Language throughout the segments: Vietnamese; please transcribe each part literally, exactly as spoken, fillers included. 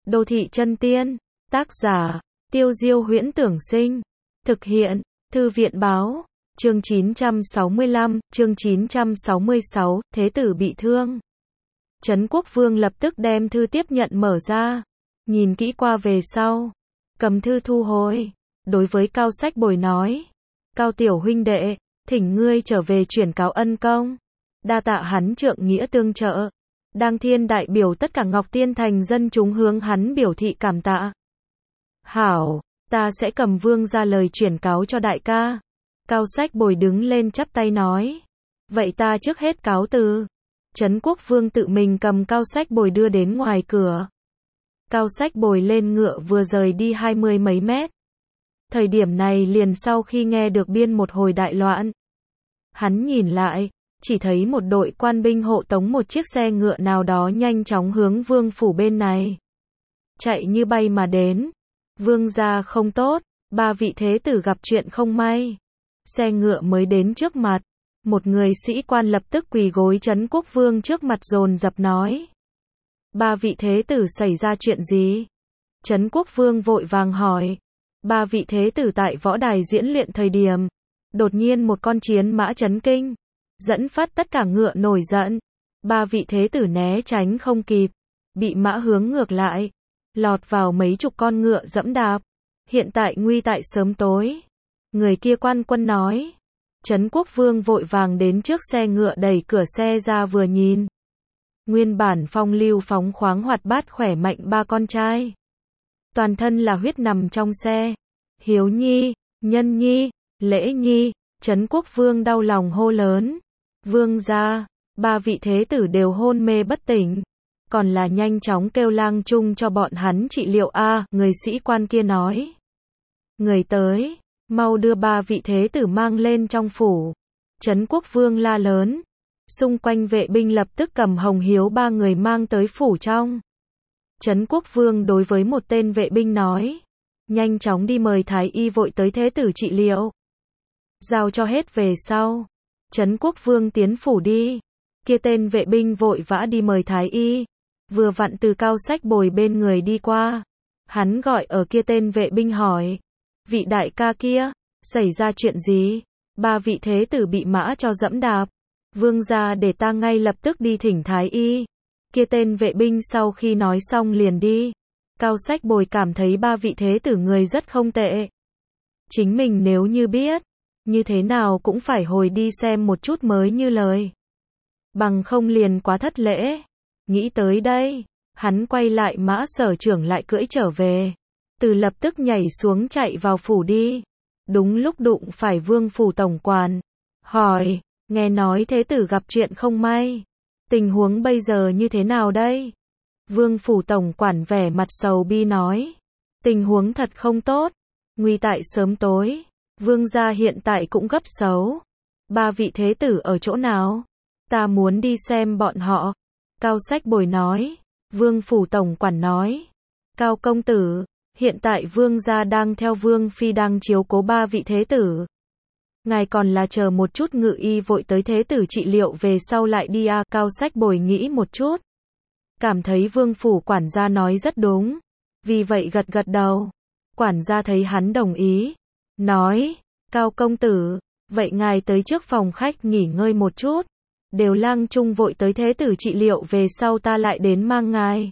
Đô thị chân tiên, tác giả, Tiêu Diêu Huyễn Tưởng Sinh, thực hiện, Thư viện báo, chương chín trăm sáu mươi lăm, chương chín trăm sáu mươi sáu, Thế tử bị thương. Trấn Quốc Vương lập tức đem thư tiếp nhận mở ra, nhìn kỹ qua về sau, cầm thư thu hồi, đối với Cao Sách Bồi nói, Cao tiểu huynh đệ, thỉnh ngươi trở về chuyển cáo ân công, đa tạ hắn trượng nghĩa tương trợ. Đang Thiên đại biểu tất cả Ngọc Tiên thành dân chúng hướng hắn biểu thị cảm tạ. Hảo, ta sẽ cầm vương ra lời chuyển cáo cho đại ca. Cao Sách Bồi đứng lên chắp tay nói. Vậy ta trước hết cáo từ. Trấn Quốc Vương tự mình cầm Cao Sách Bồi đưa đến ngoài cửa. Cao Sách Bồi lên ngựa vừa rời đi hai mươi mấy mét. Thời điểm này liền sau khi nghe được biên một hồi đại loạn. Hắn nhìn lại, chỉ thấy một đội quan binh hộ tống một chiếc xe ngựa nào đó nhanh chóng hướng vương phủ bên này. Chạy như bay mà đến. Vương gia không tốt, ba vị thế tử gặp chuyện không may. Xe ngựa mới đến trước mặt. Một người sĩ quan lập tức quỳ gối Trấn Quốc Vương trước mặt dồn dập nói. Ba vị thế tử xảy ra chuyện gì? Trấn Quốc Vương vội vàng hỏi. Ba vị thế tử tại võ đài diễn luyện thời điểm. Đột nhiên một con chiến mã chấn kinh. Dẫn phát tất cả ngựa nổi giận. Ba vị thế tử né tránh không kịp. Bị mã hướng ngược lại. Lọt vào mấy chục con ngựa dẫm đạp. Hiện tại nguy tại sớm tối. Người kia quan quân nói. Trấn Quốc Vương vội vàng đến trước xe ngựa đẩy cửa xe ra vừa nhìn. Nguyên bản phong lưu phóng khoáng hoạt bát khỏe mạnh ba con trai. Toàn thân là huyết nằm trong xe. Hiếu Nhi, Nhân Nhi, Lễ Nhi. Trấn Quốc Vương đau lòng hô lớn. Vương gia, ba vị thế tử đều hôn mê bất tỉnh. Còn là nhanh chóng kêu lang chung cho bọn hắn trị liệu a, à, người sĩ quan kia nói. Người tới, mau đưa ba vị thế tử mang lên trong phủ. Trấn Quốc Vương la lớn. Xung quanh vệ binh lập tức cầm Hồng Hiếu ba người mang tới phủ trong. Trấn Quốc Vương đối với một tên vệ binh nói. Nhanh chóng đi mời thái y vội tới thế tử trị liệu. Giao cho hết về sau. Trấn Quốc Vương tiến phủ đi. Kia tên vệ binh vội vã đi mời thái y. Vừa vặn từ Cao Sách Bồi bên người đi qua. Hắn gọi ở kia tên vệ binh hỏi. Vị đại ca kia, xảy ra chuyện gì? Ba vị thế tử bị mã cho dẫm đạp. Vương gia để ta ngay lập tức đi thỉnh thái y. Kia tên vệ binh sau khi nói xong liền đi. Cao Sách Bồi cảm thấy ba vị thế tử người rất không tệ. Chính mình nếu như biết, như thế nào cũng phải hồi đi xem một chút mới như lời. Bằng không liền quá thất lễ. Nghĩ tới đây, hắn quay lại mã sở trưởng lại cưỡi trở về. Từ lập tức nhảy xuống chạy vào phủ đi. Đúng lúc đụng phải vương phủ tổng quản. Hỏi, nghe nói thế tử gặp chuyện không may. Tình huống bây giờ như thế nào đây? Vương phủ tổng quản vẻ mặt sầu bi nói. Tình huống thật không tốt. Nguy tại sớm tối. Vương gia hiện tại cũng gấp xấu. Ba vị thế tử ở chỗ nào? Ta muốn đi xem bọn họ. Cao Sách Bồi nói. Vương phủ tổng quản nói. Cao công tử, hiện tại vương gia đang theo vương phi đang chiếu cố ba vị thế tử. Ngài còn là chờ một chút ngự y vội tới thế tử trị liệu về sau lại đi à. Cao Sách Bồi nghĩ một chút. Cảm thấy vương phủ quản gia nói rất đúng. Vì vậy gật gật đầu. Quản gia thấy hắn đồng ý. Nói, Cao công tử, vậy ngài tới trước phòng khách nghỉ ngơi một chút. Đều lang chung vội tới thế tử trị liệu về sau ta lại đến mang ngài.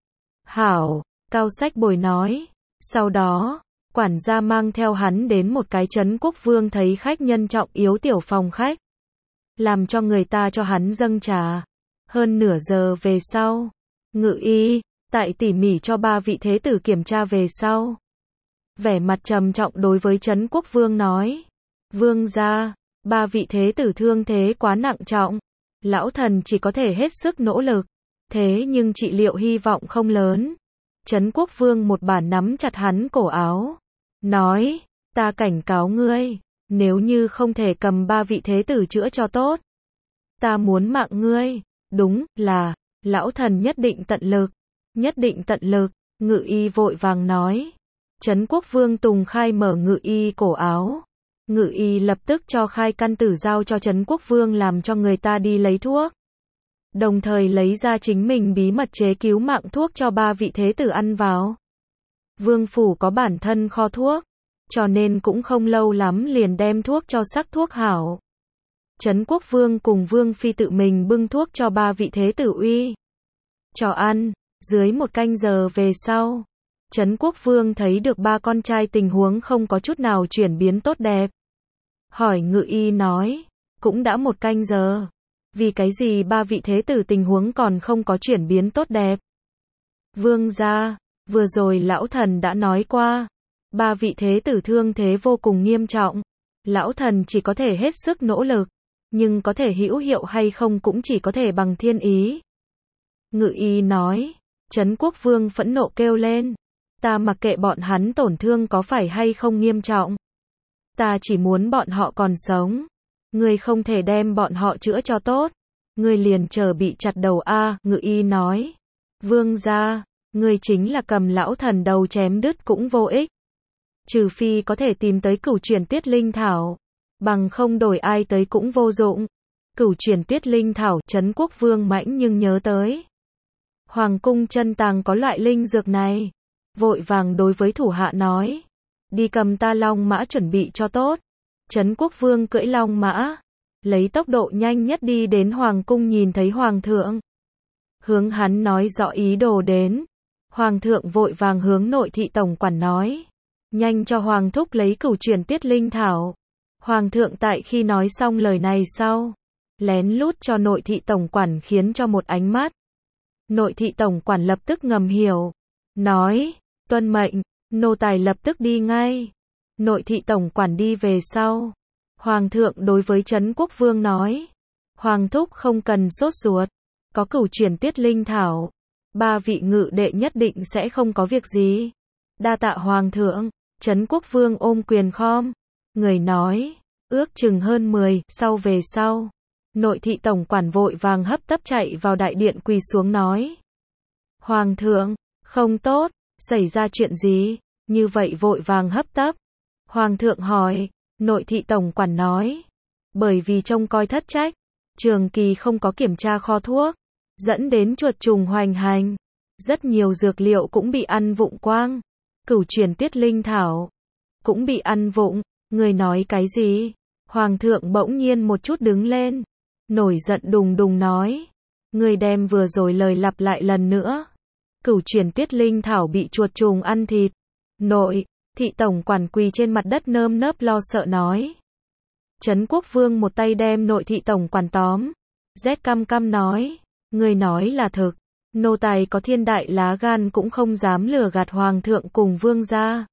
Hảo, Cao Sách Bồi nói. Sau đó, quản gia mang theo hắn đến một cái Trấn Quốc Vương thấy khách nhân trọng yếu tiểu phòng khách. Làm cho người ta cho hắn dâng trà. Hơn nửa giờ về sau, ngự y, tại tỉ mỉ cho ba vị thế tử kiểm tra về sau. Vẻ mặt trầm trọng đối với Trấn Quốc Vương nói. Vương gia, ba vị thế tử thương thế quá nặng trọng. Lão thần chỉ có thể hết sức nỗ lực. Thế nhưng trị liệu hy vọng không lớn. Trấn Quốc Vương một bà nắm chặt hắn cổ áo. Nói, ta cảnh cáo ngươi. Nếu như không thể cầm ba vị thế tử chữa cho tốt. Ta muốn mạng ngươi. Đúng là, lão thần nhất định tận lực. Nhất định tận lực, ngự y vội vàng nói. Trấn Quốc Vương Tùng khai mở ngự y cổ áo. Ngự y lập tức cho khai căn tử giao cho Trấn Quốc Vương làm cho người ta đi lấy thuốc. đồng thời lấy ra chính mình bí mật chế cứu mạng thuốc cho ba vị thế tử ăn vào. Vương phủ có bản thân kho thuốc, cho nên cũng không lâu lắm liền đem thuốc cho sắc thuốc hảo. Trấn Quốc Vương cùng Vương Phi tự mình bưng thuốc cho ba vị thế tử uy cho ăn. Dưới một canh giờ về sau, Trấn Quốc Vương thấy được ba con trai tình huống không có chút nào chuyển biến tốt đẹp. Hỏi Ngự Y nói, cũng đã một canh giờ, vì cái gì ba vị thế tử tình huống còn không có chuyển biến tốt đẹp? Vương gia, vừa rồi lão thần đã nói qua, ba vị thế tử thương thế vô cùng nghiêm trọng, lão thần chỉ có thể hết sức nỗ lực, nhưng có thể hữu hiệu hay không cũng chỉ có thể bằng thiên ý. Ngự Y nói. Trấn Quốc Vương phẫn nộ kêu lên, ta mặc kệ bọn hắn tổn thương có phải hay không nghiêm trọng, ta chỉ muốn bọn họ còn sống, ngươi không thể đem bọn họ chữa cho tốt, ngươi liền chờ bị chặt đầu a. Ngự Y nói, vương gia, ngươi chính là cầm lão thần đầu chém đứt cũng vô ích, trừ phi có thể tìm tới cửu chuyển tiết linh thảo, bằng không đổi ai tới cũng vô dụng. Cửu chuyển tiết linh thảo, Trấn Quốc Vương mãnh nhưng nhớ tới Hoàng cung chân tàng có loại linh dược này, vội vàng đối với thủ hạ nói, đi cầm ta long mã chuẩn bị cho tốt. Trấn Quốc Vương cưỡi long mã, lấy tốc độ nhanh nhất đi đến hoàng cung, nhìn thấy hoàng thượng, hướng hắn nói rõ ý đồ đến. Hoàng thượng vội vàng hướng nội thị tổng quản nói, nhanh cho hoàng thúc lấy cửu chuyển tiết linh thảo. Hoàng thượng tại khi nói xong lời này sau, lén lút cho nội thị tổng quản khiến cho một ánh mắt. Nội thị tổng quản lập tức ngầm hiểu, nói, tuân mệnh, nô tài lập tức đi ngay. Nội thị tổng quản đi về sau, hoàng thượng đối với Trấn Quốc Vương nói, hoàng thúc không cần sốt ruột, có cửu chuyển tiết linh thảo, ba vị ngự đệ nhất định sẽ không có việc gì. Đa tạ hoàng thượng. Trấn Quốc Vương ôm quyền khom người nói, ước chừng hơn mười sau về sau. Nội thị tổng quản vội vàng hấp tấp chạy vào đại điện quỳ xuống nói, hoàng thượng, không tốt, xảy ra chuyện gì, như vậy vội vàng hấp tấp. Hoàng thượng hỏi, nội thị tổng quản nói, bởi vì trông coi thất trách, trường kỳ không có kiểm tra kho thuốc, dẫn đến chuột trùng hoành hành, rất nhiều dược liệu cũng bị ăn vụng quang, cửu chuyển tiết linh thảo cũng bị ăn vụng. Người nói cái gì? Hoàng thượng bỗng nhiên một chút đứng lên, nổi giận đùng đùng nói, người đem vừa rồi lời lặp lại lần nữa. Cửu chuyển tiết linh thảo bị chuột trùng ăn thịt. Nội thị tổng quản quỳ trên mặt đất nơm nớp lo sợ nói. Trấn Quốc Vương một tay đem nội thị tổng quản tóm, rét căm căm nói, người nói là thực, nô tài có thiên đại lá gan cũng không dám lừa gạt hoàng thượng cùng vương gia.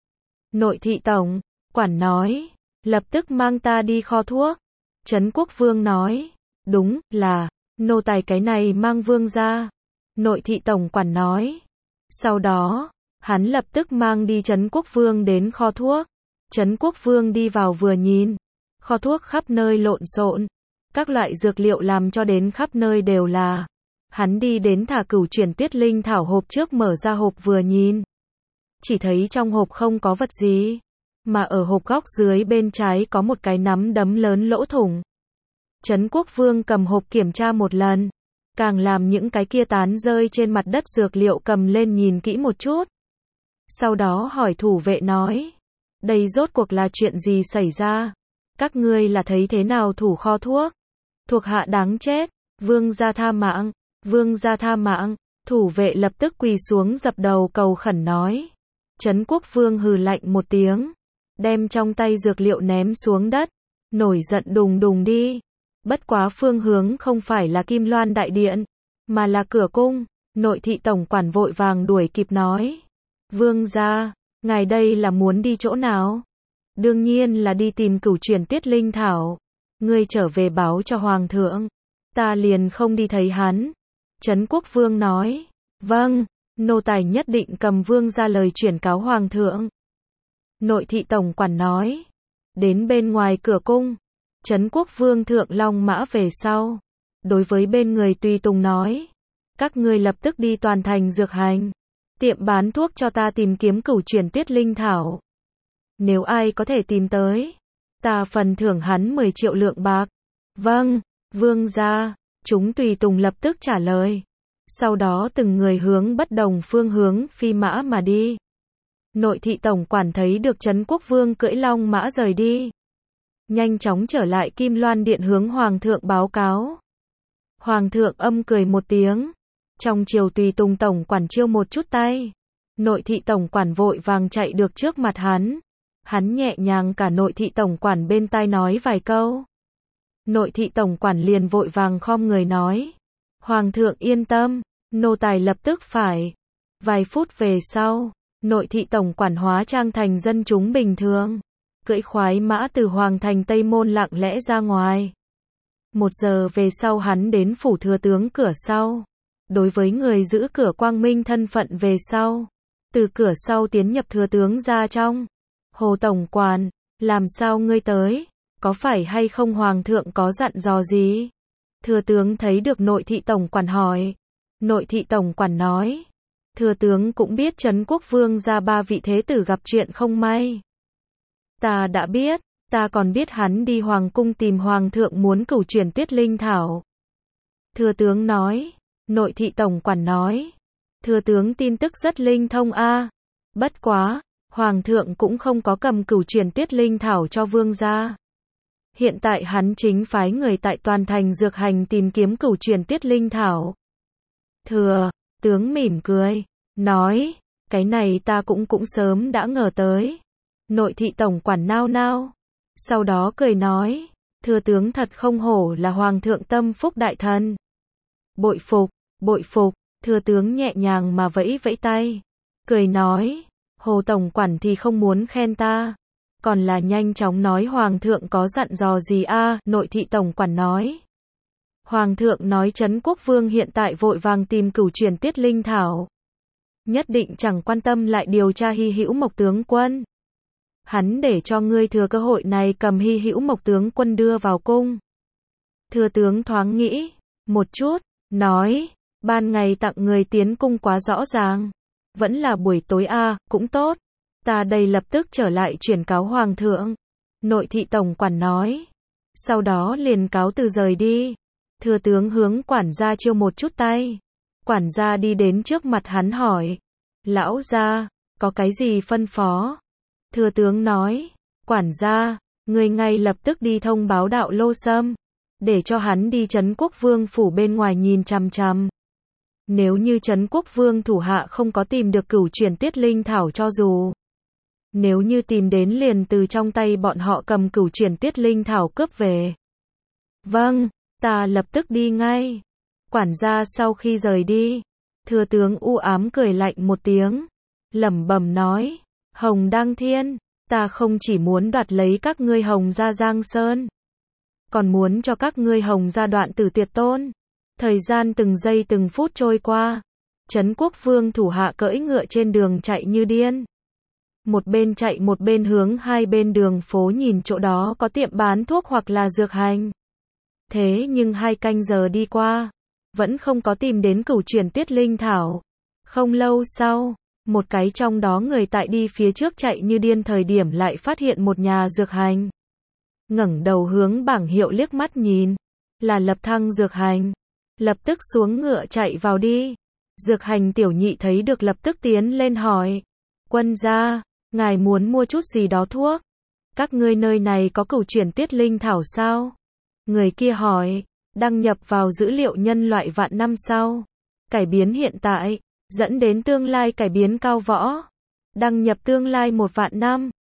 Nội thị tổng quản nói, lập tức mang ta đi kho thuốc. Trấn Quốc Vương nói, đúng là, nô tài cái này mang vương gia. Nội thị tổng quản nói. Sau đó, hắn lập tức mang đi Trấn Quốc Vương đến kho thuốc. Trấn Quốc Vương đi vào vừa nhìn, kho thuốc khắp nơi lộn xộn, các loại dược liệu làm cho đến khắp nơi đều là. Hắn đi đến thả cửu chuyển tiết linh thảo hộp trước, mở ra hộp vừa nhìn, chỉ thấy trong hộp không có vật gì, mà ở hộp góc dưới bên trái có một cái nắm đấm lớn lỗ thủng. Trấn Quốc Vương cầm hộp kiểm tra một lần, càng làm những cái kia tán rơi trên mặt đất dược liệu cầm lên nhìn kỹ một chút. Sau đó hỏi thủ vệ nói, đây rốt cuộc là chuyện gì xảy ra? Các ngươi là thấy thế nào thủ kho thuốc? Thuộc hạ đáng chết, vương gia tha mạng, vương gia tha mạng. Thủ vệ lập tức quỳ xuống dập đầu cầu khẩn nói. Trấn Quốc Vương hừ lạnh một tiếng, đem trong tay dược liệu ném xuống đất, nổi giận đùng đùng đi. Bất quá phương hướng không phải là Kim Loan đại điện, mà là cửa cung. Nội thị tổng quản vội vàng đuổi kịp nói, vương gia, ngài đây là muốn đi chỗ nào? Đương nhiên là đi tìm cửu chuyển tiết linh thảo. Ngươi trở về báo cho hoàng thượng, ta liền không đi thấy hắn. Trấn Quốc Vương nói, vâng, nô tài nhất định cầm vương ra lời chuyển cáo hoàng thượng. Nội thị tổng quản nói, đến bên ngoài cửa cung, Trấn Quốc Vương thượng long mã về sau, đối với bên người tùy tùng nói, các ngươi lập tức đi toàn thành dược hành, tiệm bán thuốc cho ta tìm kiếm cửu chuyển tiết linh thảo. Nếu ai có thể tìm tới, ta phần thưởng hắn mười triệu lượng bạc. Vâng, vương gia. Chúng tùy tùng lập tức trả lời. Sau đó từng người hướng bất đồng phương hướng phi mã mà đi. Nội thị tổng quản thấy được Trấn Quốc Vương cưỡi long mã rời đi. Nhanh chóng trở lại Kim Loan Điện hướng Hoàng thượng báo cáo. Hoàng thượng âm cười một tiếng. Trong triều tùy tùng tổng quản chiêu một chút tay. Nội thị tổng quản vội vàng chạy được trước mặt hắn. Hắn nhẹ nhàng cả nội thị tổng quản bên tai nói vài câu. Nội thị tổng quản liền vội vàng khom người nói. Hoàng thượng yên tâm, nô tài lập tức phải. Vài phút về sau, nội thị tổng quản hóa trang thành dân chúng bình thường. Cưỡi khoái mã từ Hoàng thành Tây Môn lặng lẽ ra ngoài. Một giờ về sau hắn đến phủ thừa tướng cửa sau. Đối với người giữ cửa quang minh thân phận về sau. Từ cửa sau tiến nhập thừa tướng ra trong. Hồ tổng quản, làm sao ngươi tới? Có phải hay không Hoàng thượng có dặn dò gì? Thừa tướng thấy được nội thị tổng quản hỏi. Nội thị tổng quản nói. Thừa tướng cũng biết Trấn Quốc Vương ra ba vị thế tử gặp chuyện không may. Ta đã biết, ta còn biết hắn đi Hoàng cung tìm Hoàng thượng muốn cửu chuyển Tuyết Linh Thảo. Thừa tướng nói. Nội thị tổng quản nói. Thừa tướng tin tức rất linh thông a. Bất quá, Hoàng thượng cũng không có cầm cửu chuyển Tuyết Linh Thảo cho vương gia. Hiện tại hắn chính phái người tại toàn thành dược hành tìm kiếm cửu chuyển Tuyết Linh Thảo. Thừa tướng mỉm cười, nói, cái này ta cũng cũng sớm đã ngờ tới. Nội thị tổng quản nao nao, sau đó cười nói, thừa tướng thật không hổ là Hoàng thượng tâm phúc đại thần. Bội phục, bội phục, thừa tướng nhẹ nhàng mà vẫy vẫy tay, cười nói, Hồ tổng quản thì không muốn khen ta. Còn là nhanh chóng nói Hoàng thượng có dặn dò gì a? À, nội thị tổng quản nói. Hoàng thượng nói Trấn Quốc Vương hiện tại vội vàng tìm cửu chuyển Tuyết Linh Thảo. Nhất định chẳng quan tâm lại điều tra Hy Hữu Mộc tướng quân. Hắn để cho ngươi thừa cơ hội này cầm Hy Hữu Mộc tướng quân đưa vào cung. Thừa tướng thoáng nghĩ một chút, nói, ban ngày tặng người tiến cung quá rõ ràng. Vẫn là buổi tối a, à, cũng tốt. Ta đây lập tức trở lại chuyển cáo Hoàng thượng. Nội thị tổng quản nói. Sau đó liền cáo từ rời đi. Thừa tướng hướng quản gia chiêu một chút tay. Quản gia đi đến trước mặt hắn hỏi. Lão gia, có cái gì phân phó? Thừa tướng nói. Quản gia, người ngay lập tức đi thông báo Đạo Lô Sâm. Để cho hắn đi Trấn Quốc Vương phủ bên ngoài nhìn chằm chằm. Nếu như Trấn Quốc Vương thủ hạ không có tìm được cửu chuyển Tuyết Linh Thảo cho dù. Nếu như tìm đến liền từ trong tay bọn họ cầm cửu chuyển Tuyết Linh Thảo cướp về. Vâng, ta lập tức đi ngay. Quản gia sau khi rời đi, thừa tướng u ám cười lạnh một tiếng, lẩm bẩm nói, Hồng Đăng Thiên, ta không chỉ muốn đoạt lấy các ngươi Hồng gia Giang Sơn, còn muốn cho các ngươi Hồng gia đoạn tử tuyệt tôn. Thời gian từng giây từng phút trôi qua, Trấn Quốc Vương thủ hạ cưỡi ngựa trên đường chạy như điên. Một bên chạy một bên hướng hai bên đường phố nhìn chỗ đó có tiệm bán thuốc hoặc là dược hành. Thế nhưng hai canh giờ đi qua, vẫn không có tìm đến cửu chuyển Tuyết Linh Thảo. Không lâu sau, một cái trong đó người tại đi phía trước chạy như điên thời điểm lại phát hiện một nhà dược hành. Ngẩng đầu hướng bảng hiệu liếc mắt nhìn, là Lập Thăng dược hành. Lập tức xuống ngựa chạy vào đi. Dược hành tiểu nhị thấy được lập tức tiến lên hỏi. Quân gia, ngài muốn mua chút gì đó thuốc? Các ngươi nơi này có cửu chuyển Tuyết Linh Thảo sao? Người kia hỏi. Đăng nhập vào dữ liệu nhân loại vạn năm sau. Cải biến hiện tại, dẫn đến tương lai cải biến cao võ. Đăng nhập tương lai một vạn năm.